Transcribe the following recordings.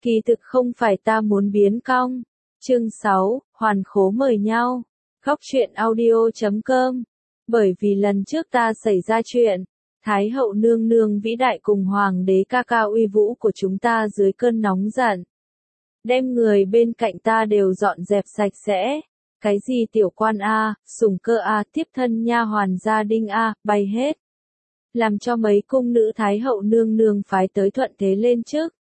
Kỳ thực không phải ta muốn biến cong. Chương 6, Hoàn Khố mời nhau. Góc truyện audio.com. Bởi vì lần trước ta xảy ra chuyện, Thái hậu nương nương vĩ đại cùng hoàng đế ca ca uy vũ của chúng ta dưới cơn nóng giận. Đem người bên cạnh ta đều dọn dẹp sạch sẽ. Cái gì tiểu quan A, sủng cơ A, tiếp thân nha hoàn gia đinh A, bay hết. Làm cho mấy cung nữ Thái hậu nương nương phái tới thuận thế lên chức.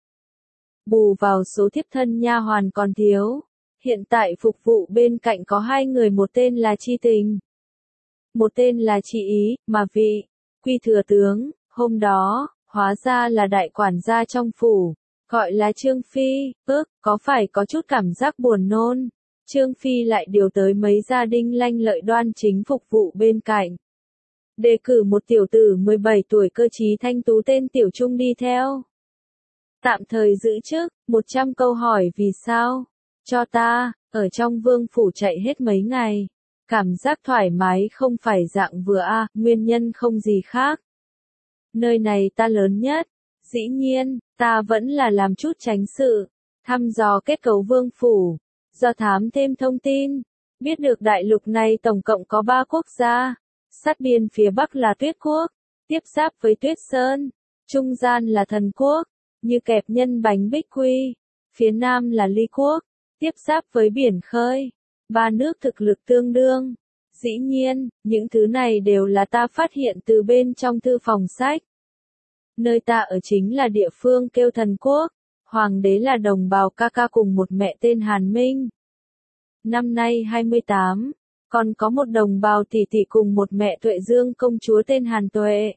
Bù vào số thiếp thân nha hoàn còn thiếu. Hiện tại phục vụ bên cạnh có 2 người, một tên là Chi Tình, một tên là Chi Ý, mà vị Quy thừa tướng, hôm đó, hóa ra là đại quản gia trong phủ, gọi là Trương Phi, có phải có chút cảm giác buồn nôn. Trương Phi lại điều tới mấy gia đình lanh lợi đoan chính phục vụ bên cạnh. Đề cử một tiểu tử 17 tuổi cơ trí thanh tú tên Tiểu Trung đi theo. Tạm thời giữ chức, 100 câu hỏi vì sao. Cho ta, ở trong vương phủ chạy hết mấy ngày. Cảm giác thoải mái không phải dạng vừa nguyên nhân không gì khác. Nơi này ta lớn nhất. Dĩ nhiên, ta vẫn là làm chút tránh sự. Thăm dò kết cấu vương phủ. Do thám thêm thông tin. Biết được đại lục này tổng cộng có 3 quốc gia. Sát biên phía Bắc là Tuyết Quốc. Tiếp giáp với Tuyết Sơn. Trung gian là Thần Quốc. Như kẹp nhân bánh bích quy. Phía Nam là Ly Quốc. Tiếp giáp với biển khơi. 3 nước thực lực tương đương. Dĩ nhiên, những thứ này đều là ta phát hiện từ bên trong thư phòng sách. Nơi ta ở chính là địa phương kêu Thần Quốc. Hoàng đế là đồng bào ca ca cùng một mẹ tên Hàn Minh. Năm nay 28, còn có một đồng bào tỷ tỷ cùng một mẹ Tuệ Dương công chúa tên Hàn Tuệ.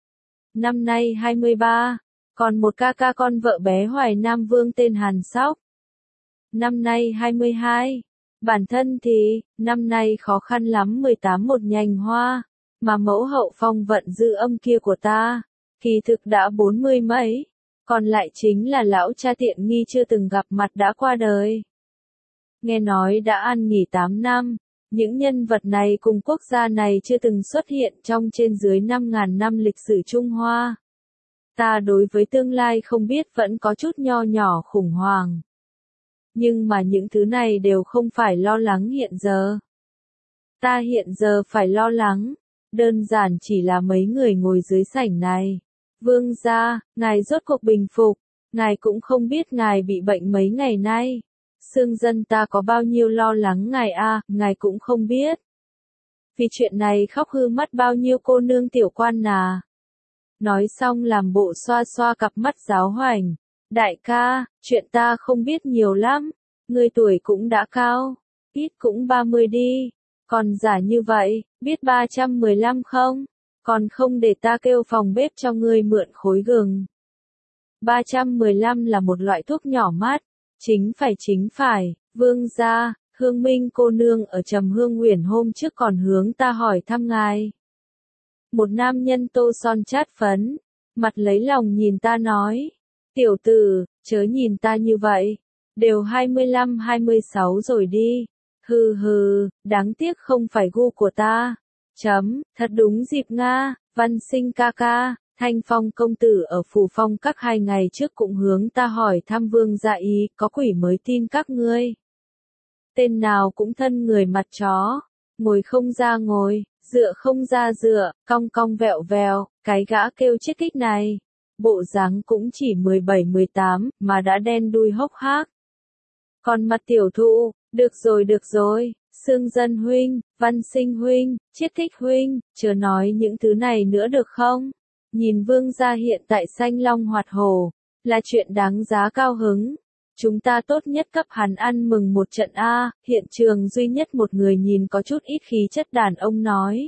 Năm nay 23, còn một ca ca con vợ bé Hoài Nam Vương tên Hàn Sóc. Năm nay 22, bản thân thì, năm nay khó khăn lắm 18 một nhành hoa, mà mẫu hậu phong vận dư âm kia của ta, kỳ thực đã 40 mấy, còn lại chính là lão cha tiện nghi chưa từng gặp mặt đã qua đời. Nghe nói đã ăn nghỉ 8 năm, những nhân vật này cùng quốc gia này chưa từng xuất hiện trong trên dưới 5.000 năm lịch sử Trung Hoa. Ta đối với tương lai không biết vẫn có chút nho nhỏ khủng hoảng. Nhưng mà những thứ này đều không phải lo lắng hiện giờ. Ta hiện giờ phải lo lắng, đơn giản chỉ là mấy người ngồi dưới sảnh này. Vương gia, ngài rốt cuộc bình phục, ngài cũng không biết ngài bị bệnh mấy ngày nay. Xương dân ta có bao nhiêu lo lắng ngài ngài cũng không biết. Vì chuyện này khóc hư mắt bao nhiêu cô nương tiểu quan nà. Nói xong làm bộ xoa xoa cặp mắt giáo hoành. Đại ca, chuyện ta không biết nhiều lắm, ngươi tuổi cũng đã cao, ít cũng 30 đi, còn giả như vậy, biết 315 không? Còn không để ta kêu phòng bếp cho ngươi mượn khối gừng. 315 là một loại thuốc nhỏ mát, chính phải, vương gia, Hương Minh cô nương ở Trầm Hương Uyển hôm trước còn hướng ta hỏi thăm ngài. Một nam nhân tô son chát phấn, mặt lấy lòng nhìn ta nói. Tiểu tử, chớ nhìn ta như vậy, đều 25-26 rồi đi, đáng tiếc không phải gu của ta, thật đúng dịp Nga, Văn Sinh ca ca, Thanh Phong công tử ở Phù Phong các 2 ngày trước cũng hướng ta hỏi thăm vương gia ý, có quỷ mới tin các ngươi. Tên nào cũng thân người mặt chó, ngồi không ra ngồi, dựa không ra dựa, cong cong vẹo vẹo, cái gã kêu chết kích này. Bộ dáng cũng chỉ 17-18, mà đã đen đuôi hốc hác. Còn mặt tiểu thụ, được rồi, Sương Dân huynh, Văn Sinh huynh, Chiết Thích huynh, chớ nói những thứ này nữa được không? Nhìn vương gia hiện tại xanh long hoạt hổ, là chuyện đáng giá cao hứng. Chúng ta tốt nhất cấp hắn ăn mừng một trận hiện trường duy nhất một người nhìn có chút ít khí chất đàn ông nói.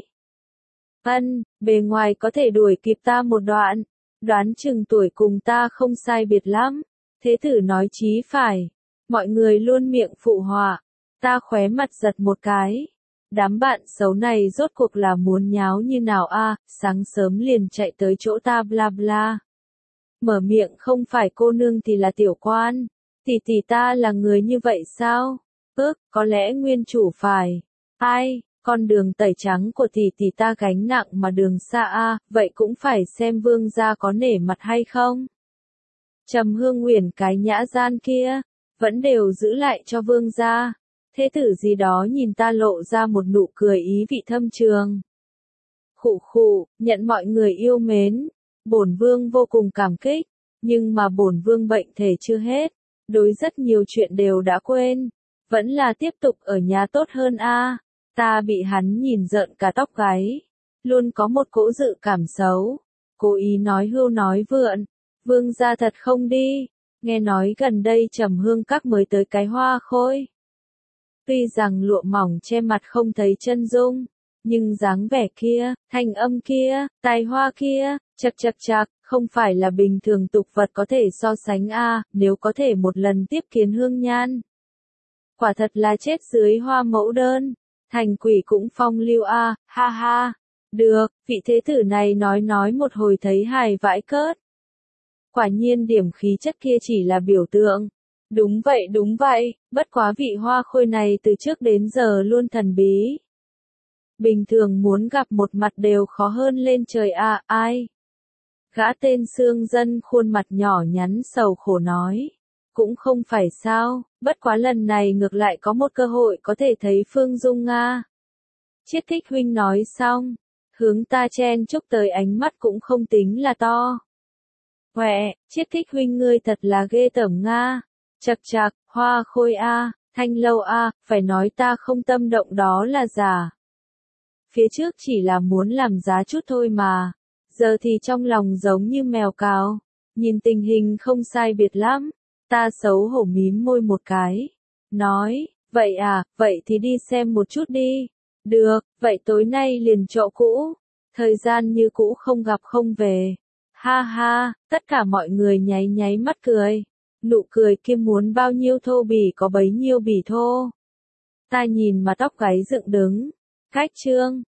Bề ngoài có thể đuổi kịp ta một đoạn. Đoán chừng tuổi cùng ta không sai biệt lắm, thế tử nói chí phải, mọi người luôn miệng phụ họa, ta khóe mặt giật một cái, đám bạn xấu này rốt cuộc là muốn nháo như nào sáng sớm liền chạy tới chỗ ta bla bla. Mở miệng không phải cô nương thì là tiểu quan, tỷ ta là người như vậy sao? Có lẽ nguyên chủ phải, con đường tẩy trắng của tỷ ta gánh nặng mà đường xa vậy cũng phải xem vương gia có nể mặt hay không. Trầm Hương Uyển cái nhã gian kia, vẫn đều giữ lại cho vương gia. Thế tử gì đó nhìn ta lộ ra một nụ cười ý vị thâm trường. Khụ khụ, nhận mọi người yêu mến, bổn vương vô cùng cảm kích, nhưng mà bổn vương bệnh thể chưa hết, đối rất nhiều chuyện đều đã quên, vẫn là tiếp tục ở nhà tốt hơn a. Ta bị hắn nhìn rợn cả tóc gáy, luôn có một cỗ dự cảm xấu, cố ý nói hưu nói vượn, vương gia thật không đi, nghe nói gần đây Trầm Hương các mới tới cái Hoa Khôi. Tuy rằng lụa mỏng che mặt không thấy chân dung, nhưng dáng vẻ kia, thanh âm kia, tài hoa kia, chậc chậc chậc, không phải là bình thường tục vật có thể so sánh a, nếu có thể một lần tiếp kiến hương nhan. Quả thật là chết dưới hoa mẫu đơn, thành quỷ cũng phong lưu a, ha ha. Được, vị thế tử này nói một hồi thấy hài vãi cớt. Quả nhiên điểm khí chất kia chỉ là biểu tượng. Đúng vậy, bất quá vị Hoa Khôi này từ trước đến giờ luôn thần bí. Bình thường muốn gặp một mặt đều khó hơn lên trời à, ai? Gã tên Sương Dân khuôn mặt nhỏ nhắn sầu khổ nói. Cũng không phải sao, bất quá lần này ngược lại có một cơ hội có thể thấy Phương Dung Nga. Chiết Thích huynh nói xong, hướng ta chen chúc tới ánh mắt cũng không tính là to. Huệ, Chiết Thích huynh ngươi thật là ghê tởm Nga. Chậc chậc, Hoa Khôi a, Thanh Lâu a, phải nói ta không tâm động đó là giả. Phía trước chỉ là muốn làm giá chút thôi mà, giờ thì trong lòng giống như mèo cào, nhìn tình hình không sai biệt lắm, ta xấu hổ mím môi một cái, nói, vậy à, vậy thì đi xem một chút đi, được, vậy tối nay liền chỗ cũ, thời gian như cũ không gặp không về, ha ha, tất cả mọi người nháy nháy mắt cười. Nụ cười kia muốn bao nhiêu thô bỉ có bấy nhiêu bỉ thô. Ta nhìn mà tóc gáy dựng đứng. Cách chương